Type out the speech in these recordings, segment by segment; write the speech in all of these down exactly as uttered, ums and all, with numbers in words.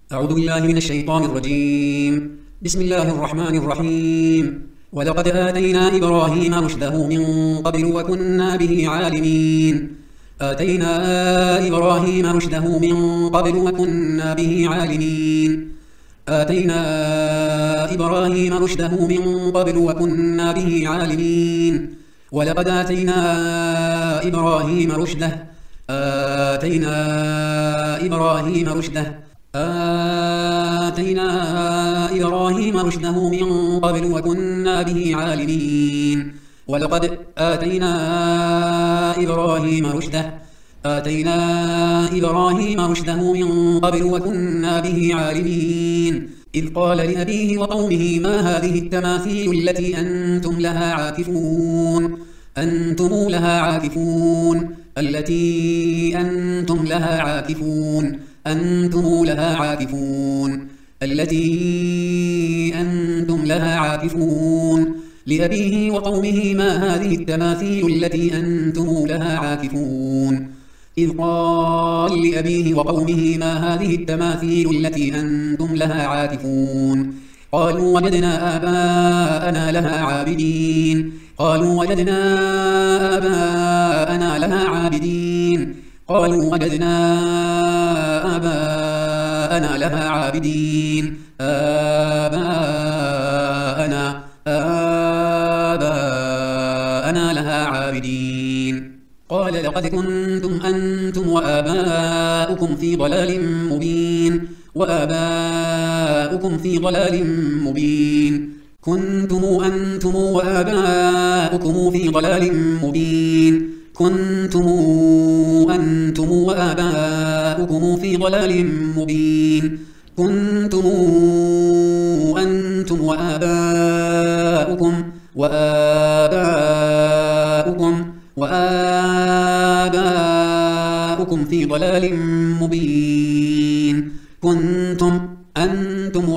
أعوذ بالله من الشيطان الرجيم. بسم الله الرحمن الرحيم. ولقد آتينا إبراهيم رشده من قبل وكنا به عالمين آتينا إبراهيم رشده من قبل وكنا به عالمين آتينا إبراهيم رشده من قبل وكنا به عالمين ولقد آتينا إبراهيم رشده آتينا إبراهيم رشده آتينا إبراهيم رشده من قبل وكنا به عالمين ولقد آتينا إبراهيم رشده آتينا إبراهيم رشده من قبل وكنا به عالمين إذ قال لأبيه وقومه ما هذه التماثيل التي أنتم لها عاكفون أنتم لها عاكفون التي أنتم لها عاكفون أنتم لها عاكفون التي أنتم لها عاكفون لأبيه وقومه ما هذه التماثيل التي أنتم لها عاكفون إذ قال لأبيه وقومه ما هذه التماثيل التي أنتم لها عاكفون قالوا وجدنا آباءنا لها عابدين قالوا وجدنا آباءنا لها عابدين قالوا وجدنا آباءنا لها عابدين آباءنا آباءنا لها عابدين قال لقد كنتم أنتم وآباؤكم في ضلال مبين وآباؤكم في ضلال مبين كنتم أنتم وآباؤكم في ضلال مبين كنتم أنتم وآباؤكم في ضلال مبين كنتم أنتم وآباؤكم وآباؤكم وآباؤكم في ضلال مبين كنتم أنتم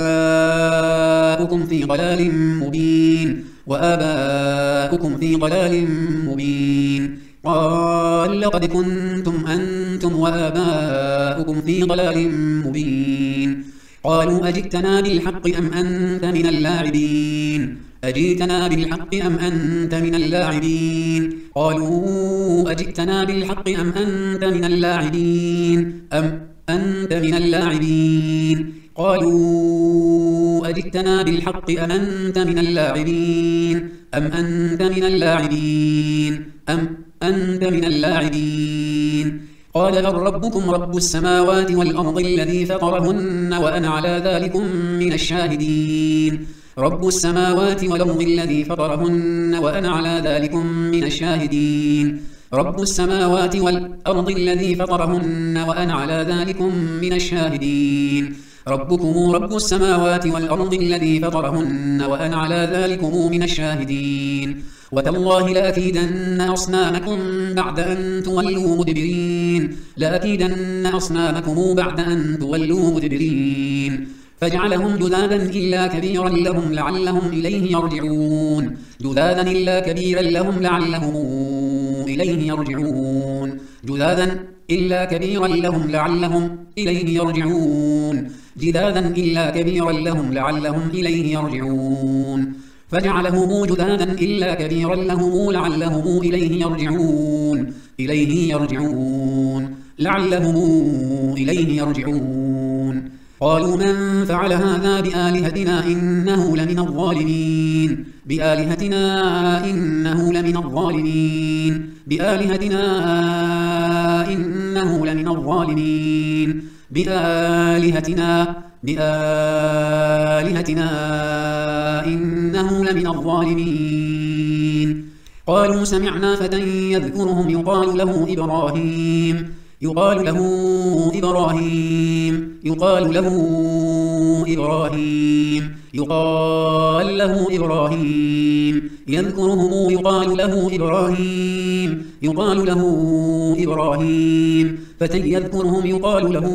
وآباؤكم في ضلال مبين وآباؤكم في ضلال مبين قال لقد كنتم أنتم وآباؤكم في ضلال مبين قالوا أجئتنا بالحق أم أنت من اللاعبين أجئتنا بالحق أم أنت من اللاعبين قالوا أجئتنا بالحق أم أنت من اللاعبين أم أنت من اللاعبين قالوا أجئتنا بالحق أم أنت من اللاعبين أم أنت من اللاعبين أم أنت من اللاعبين قال بل ربكم رب السماوات والأرض الذي فطرهن وأنا على ذلكم من الشاهدين رب السماوات والأرض الذي فطرهن وأنا على ذلكم من الشاهدين رب السماوات والأرض الذي فطرهن وأنا على ذلكم من الشاهدين ربكم رب السماوات والأرض الذي فطرهن وأنا على ذلكم من الشاهدين وتالله لأكيدن أصنامكم بعد أن تولوا مدبرين لأكيدن أصنامكم بعد أن تولوا مدبرين فجعلهم جذاذا إلا كبيرا لهم لعلهم إليه يرجعون جذاذا إلا كبيرا لهم لعلهم إليه يرجعون جذاذا إلا كبيرا لهم لعلهم إليه يرجعون جذاذا إلا كبيرا لهم لعلهم إليه يرجعون فجعلهم جذاذا إلا كبيرا لهم لعلهم إليه يرجعون إليه يرجعون لعلهم إليه يرجعون قالوا من فعل هذا بآلهتنا إنه لمن الظالمين بآلهتنا إنه لمن الظالمين بآلهتنا إنه لمن الظالمين بآلهتنا بآلهتنا إنه لمن الظالمين قالوا سمعنا فتى يذكرهم يقال له إبراهيم يقال له إبراهيم يقال له إبراهيم يقال له إبراهيم يذكرهم يقال له إبراهيم يقال له إبراهيم فتى يذكرهم يقال له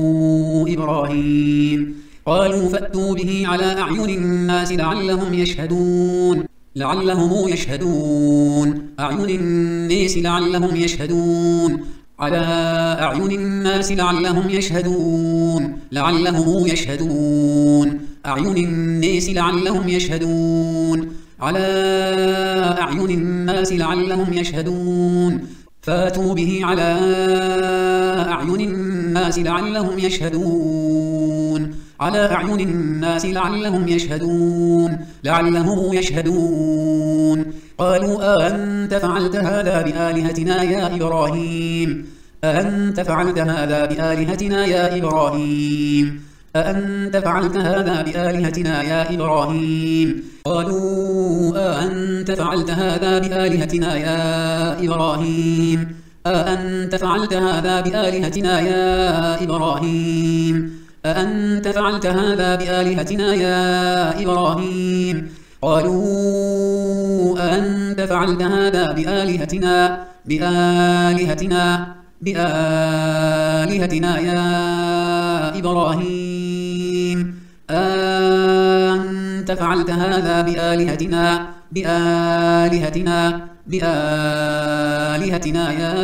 إبراهيم قالوا فأتوا به على أعين الناس لعلهم يشهدون لعلهم يشهدون أعين الناس لعلهم يشهدون على أعين الناس لعلهم يشهدون لعلهم يشهدون أعين الناس لعلهم يشهدون على أعين الناس لعلهم يشهدون فاتوا به على أعين الناس لعلهم يشهدون على أعين الناس لعلهم يشهدون لعلهم يشهدون قالوا أأنت فعلت هذا بآلهتنا يا إبراهيم أأنت فعلت هذا بآلهتنا يا إبراهيم أأنت فعلت هذا بآلهتنا يا إبراهيم قالوا أأنت فعلت هذا بآلهتنا يا إبراهيم أأنت فعلت هذا بآلهتنا يا إبراهيم أأنت فعلت هذا بآلهتنا يا إبراهيم قالوا أأنت فعلت هذا بآلهتنا بآلهتنا بآلهتنا يا إبراهيم أأنت فعلت هذا بآلهتنا بآلهتنا بآلهتنا يا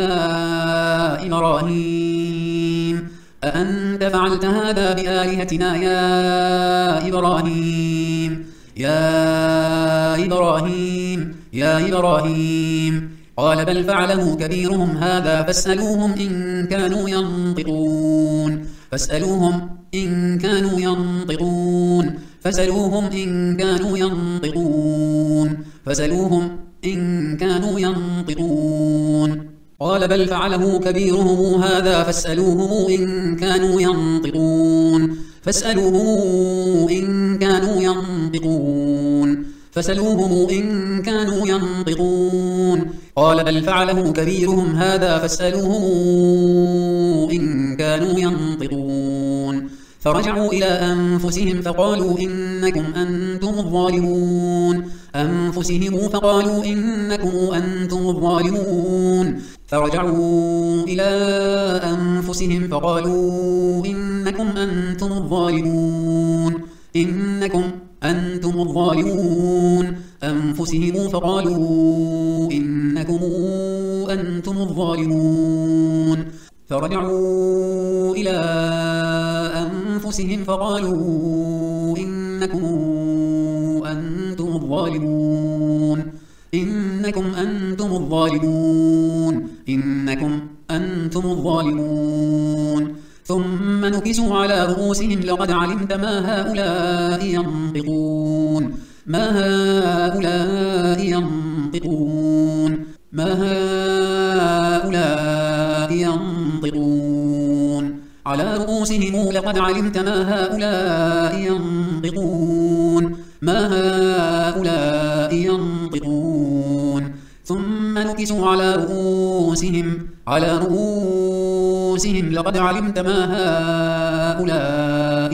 إبراهيم أأنت فعلت هذا بآلهتنا يا إبراهيم يا إبراهيم يا إبراهيم قال بل فعله كبيرهم هذا فاسألوهم إن كانوا ينطقون فاسألوهم إن كانوا ينطقون فاسألوهم إن كانوا ينطقون فاسألوهم إن كانوا ينطقون قال بل فعله كبيرهم هذا فاسألوهم إن كانوا ينطقون فاسألوهم إن كانوا ينطقون فاسألوهم إن كانوا ينطقون قال بل فعله كبيرهم هذا فاسألوهم إن كانوا ينطقون فرجعوا إلى أنفسهم فقالوا إنكم أنتم الظالمون أنفسهم فقالوا إنكم أنتم الظالمون فرجعوا إلى أنفسهم فقالوا إنكم أنتم الظالمون إنكم أنتم الظالمون أنفسهم فقالوا إنكم أنتم الظالمون فرجعوا إلى أنفسهم فقالوا إنكم أنتم الظالمون إنكم أنتم الظالمون إنكم أنتم الظالمون ثم نكسوا على رؤوسهم لقد علمت ما هؤلاء ينطقون ما هؤلاء ينطقون ما هؤلاء ينطقون على رؤوسهم لقد علمت ما هؤلاء ينطقون ما هؤلاء ينطقون ثم نكسوا على رؤوسهم على رؤوسهم لقد علمت ما هؤلاء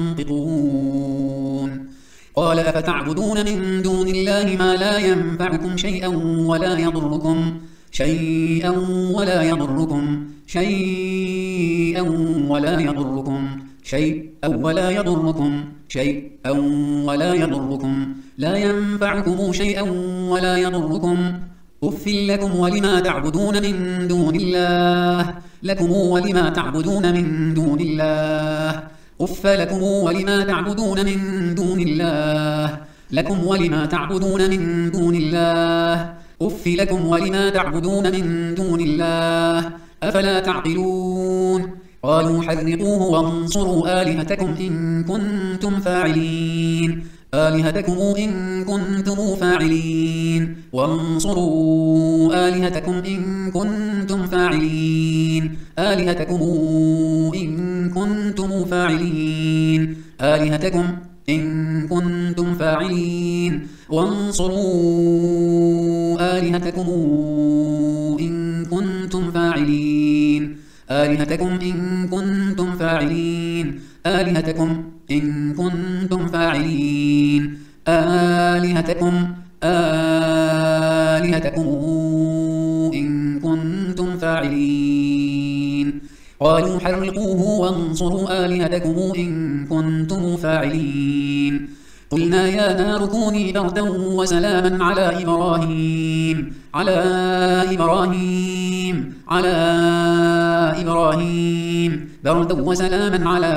ينطقون قال أفتعبدون من دون الله ما لا ينفعكم شيئا ولا يضركم شيئا ولا يضركم شيئا ولا يضركم شيئا ولا يضركم شيئا ولا يضركم لا ينفعكم شيئا ولا يضركم أف لكم ولما تعبدون من دون الله لكم ولما تعبدون من دون الله أف لكم ولما تعبدون من دون الله لكم ولما تعبدون من دون الله أف لكم ولما تعبدون من دون الله أفلا تعقلون قالوا حرقوه وانصروا آلهتكم إن كنتم فاعلين آلهتكم إن كنتم فاعلين وانصروا آلهتكم إن كنتم فاعلين آلهتكم إن كنتم فاعلين آلهتكم إن كنتم فاعلين وانصروا آلهتكم إن كنتم فاعلين آلهتكم إن كنتم فاعلين آلهتكم إن كنتم فاعلين آلهتكم آلهتكم إن كنتم فاعلين قالوا حرقوه وانصروا آلهتكم إن كنتم فاعلين قلنا يا نار كوني بردا وسلاما على إبراهيم على إبراهيم على إبراهيم بردا وسلاما على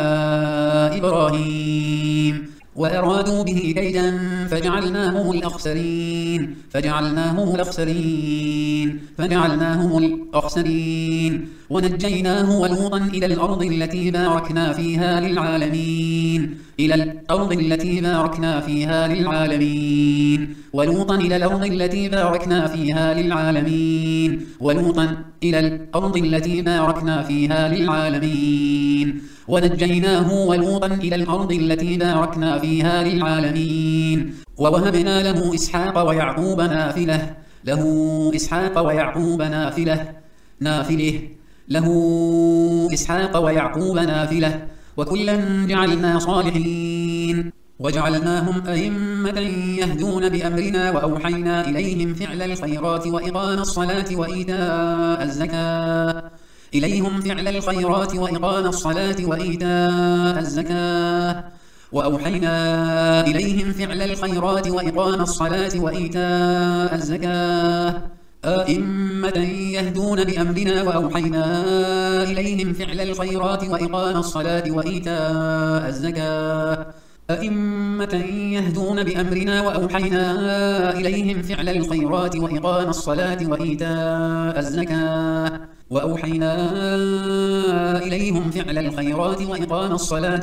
إبراهيم وأرادوا به كيدا فجعلناهم الأخسرين فجعلناهم الأخسرين فجعلناهم الأخسرين ونجيناه ولوطا إلى الأرض التي باركنا فيها للعالمين إلى الأرض التي باركنا فيها للعالمين ولوطا إلى الأرض التي باركنا فيها للعالمين ولوطا إلى الأرض التي باركنا فيها للعالمين ونجيناه ولوطا إلى الأرض التي باركنا فيها للعالمين ووهبنا له إسحاق ويعقوب نافلة له إسحاق ويعقوب نافلة نافله له إسحاق ويعقوب نافلة وكلا جعلنا صالحين وجعلناهم أئمة يهدون بأمرنا وأوحينا إليهم فعل الخيرات وإقام الصلاة وإيتاء الزكاة إليهم فعل الخيرات وإقام الصلاة وإيتاء الزكاة وأوحينا إليهم فعل الخيرات وإقام الصلاة وإيتاء الزكاة أئمة يهدون بأمرنا وأوحينا إليهم فعل الخيرات وإقام الصلاة وإيتاء الزكاة أئمة يهدون بأمرنا وأوحينا إليهم فعل الخيرات وإقام الصلاة وإيتاء الزكاة وأوحينا إليهم فعل الخيرات وإقام الصلاة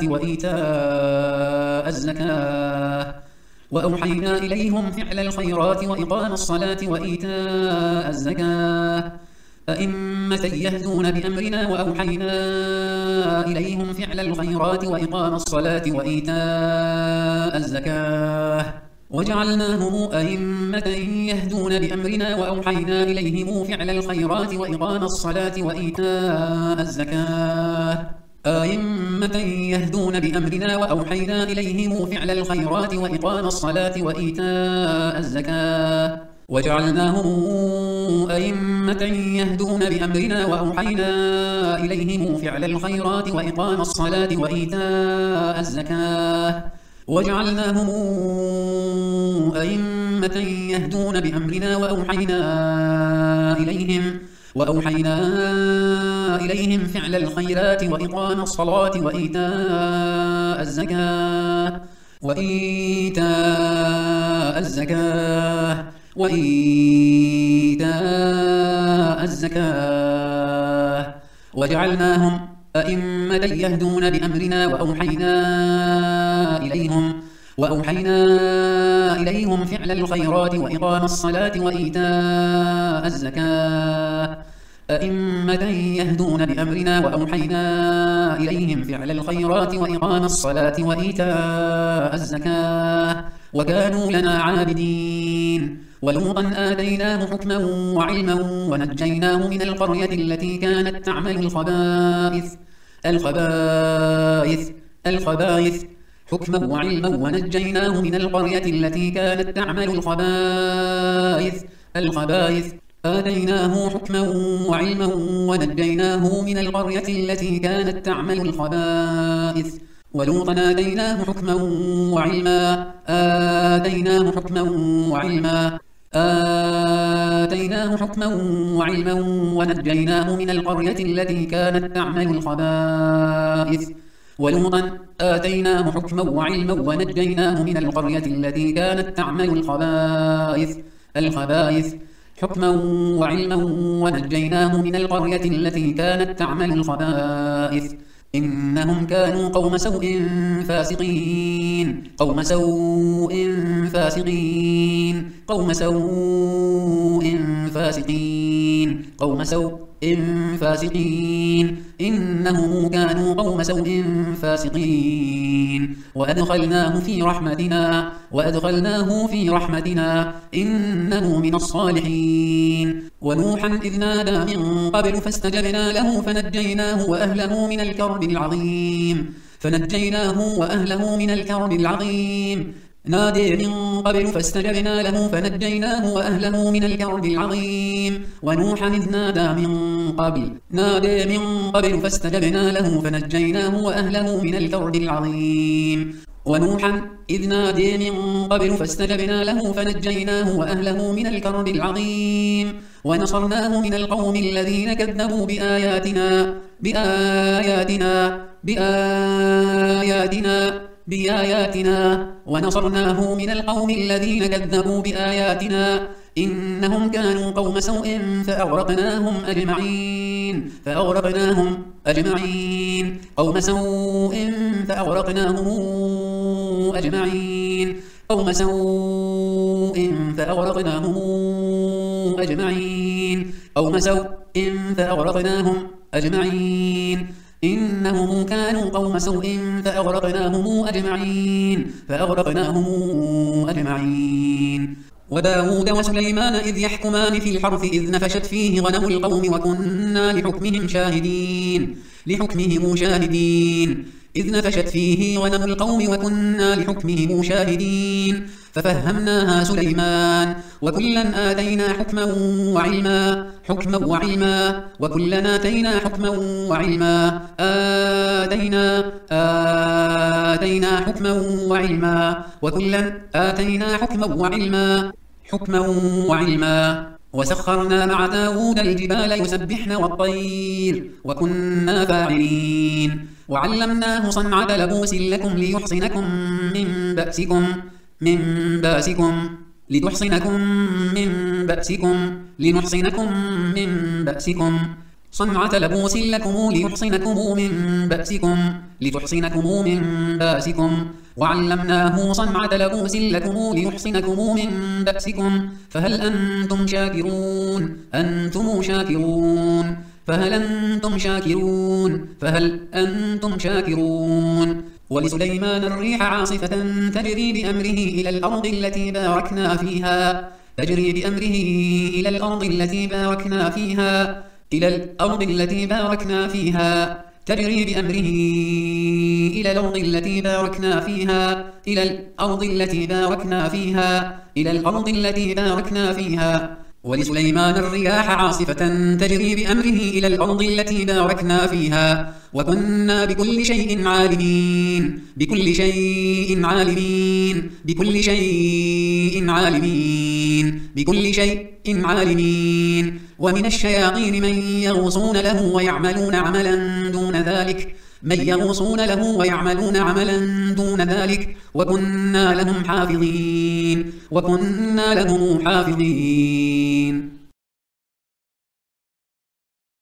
وإيتاء الزكاة وأوحينا إليهم فعل الخيرات وإقام الصلاة وإيتاء الزكاة أئمة يهدون بأمرنا وأوحينا إليهم فعل الخيرات وإقام الصلاة وإيتاء الزكاة وجعلناهم أئمة يهدون بأمرنا وأوحينا إليهم فعل الخيرات وإقام الصلاة وإيتاء الزكاة أئمة يهدون بأمرنا وأوحينا إليهم فعل الخيرات وإقام الصلاة وإيتاء الزكاة وجعلناهم أئمة يهدون بأمرنا وأوحينا إليهم فعل الخيرات وإقام الصلاة وإيتاء الزكاة وجعلناهم أئمة يهدون بأمرنا وأوحينا إليهم وأوحينا إليهم فعل الخيرات وإقام الصلاة وإيتاء الزكاة وإيتاء الزكاة وإيتاء الزكاة وجعلناهم أئمة يهدون بأمرنا وأوحينا إليهم وأوحينا إليهم فعل الخيرات وإقام الصلاة وإيتاء الزكاة أئمة يهدون بأمرنا وأوحينا إليهم فعل الخيرات وإقام الصلاة وإيتاء الزكاة وكانوا لنا عابدين ولوطا آتيناه حكما وعلما ونجيناه من القرية التي كانت تعمل الخبائث الخبائث الخبائث حكما وعلما ونجيناه من القرية التي كانت تعمل الخبائث الخبائث آتيناه حكما وعلما ونجيناه من القرية التي كانت تعمل الخبائث ولوطا آتيناه حكما وعلما آتيناه حكما وعلما آتيناه حكما وعلما ونجيناه من القرية التي كانت تعمل الخبائث ولوطا آتيناه حكما وعلما ونجيناه من القرية التي كانت تعمل الخبائث الخبائث حكما وعلما ونجيناه من القرية التي كانت تعمل الخبائث إنهم كانوا قوم سوء فاسقين قوم سوء فاسقين قوم سوء فاسقين قوم سوء فاسقين إنهم كانوا قوم سوء فاسقين وأدخلناه في رحمتنا وأدخلناه في رحمتنا إنه من الصالحين ونوحا إذ نادى من قبل فاستجبنا له فنجيناه وأهله من الكرب العظيم فنجيناه وأهله من الكرب العظيم نادي من قبل فاستجبنا له فنجيناه وأهله من الكرب العظيم ونوحا إذ نادى من قبل نادي من قبل فاستجبنا له فنجيناه وأهله من الكرب العظيم ونوحا إذ نادي من قبل فاستجبنا له فنجيناه وأهله من الكرب العظيم ونصرناه من القوم الذين كذبوا بآياتنا بآياتنا بآياتنا بآياتنا ونصرناه من القوم الذين كذبوا بآياتنا إنهم كانوا قوم سوء فأغرقناهم أجمعين فأغرقناهم أجمعين قوم سوء فأغرقناهم أجمعين قوم سوء فأغرقناهم أجمعين قوم سوء فأغرقناهم أجمعين إنهم كانوا قوم سوء فأغرقناهم أجمعين فأغرقناهم أجمعين وداود وسليمان إذ يحكمان في الحرث إذ نفشت فيه غنم القوم وكنا لحكمهم شاهدين لحكمهم شاهدين إذ نفشت فيه غنم القوم وكنا لحكمهم شاهدين ففهمناها سليمان وكلا آتينا حكما وعلما حكما وعلما وكلا آتينا حكما وعلما آتينا آتينا حكما وعلما وكلا آتينا حكما وعلما حكما وعلما وسخرنا مع داود الجبال يسبحن والطير وكنا فاعلين وعلمناه صنعة لبوس لكم ليحصنكم من بأسكم من بأسكم لتحصنكم من بأسكم لنحصنكم من بأسكم صنعة لبوس لكم ليحصنكم من بأسكم لتحصنكم من بأسكم وعلمناه صنعة لبوس لكم ليحصنكم من بأسكم فهل أنتم شاكرون أنتم شاكرون فهل أنتم شاكرون فهل أنتم شاكرون ولسليمان الريح عاصفة تجري بأمره إلى الأرض التي باركنا فيها تجري بأمره إلى الأرض التي باركنا فيها إلى الأرض التي باركنا فيها تجري بأمره إلى الأرض التي باركنا فيها إلى الأرض التي باركنا فيها إلى الأرض التي باركنا فيها ولسليمان الرياح عاصفة تجري بأمره إلى الأرض التي باركنا فيها وكنا بكل شيء عالمين بكل شيء عالمين بكل شيء عالمين بكل شيء عالمين ومن الشياطين من يغوصون له ويعملون عملا دون ذلك من يغوصون له ويعملون عملا دون ذلك وكنا لهم حافظين وكنا لهم حافظين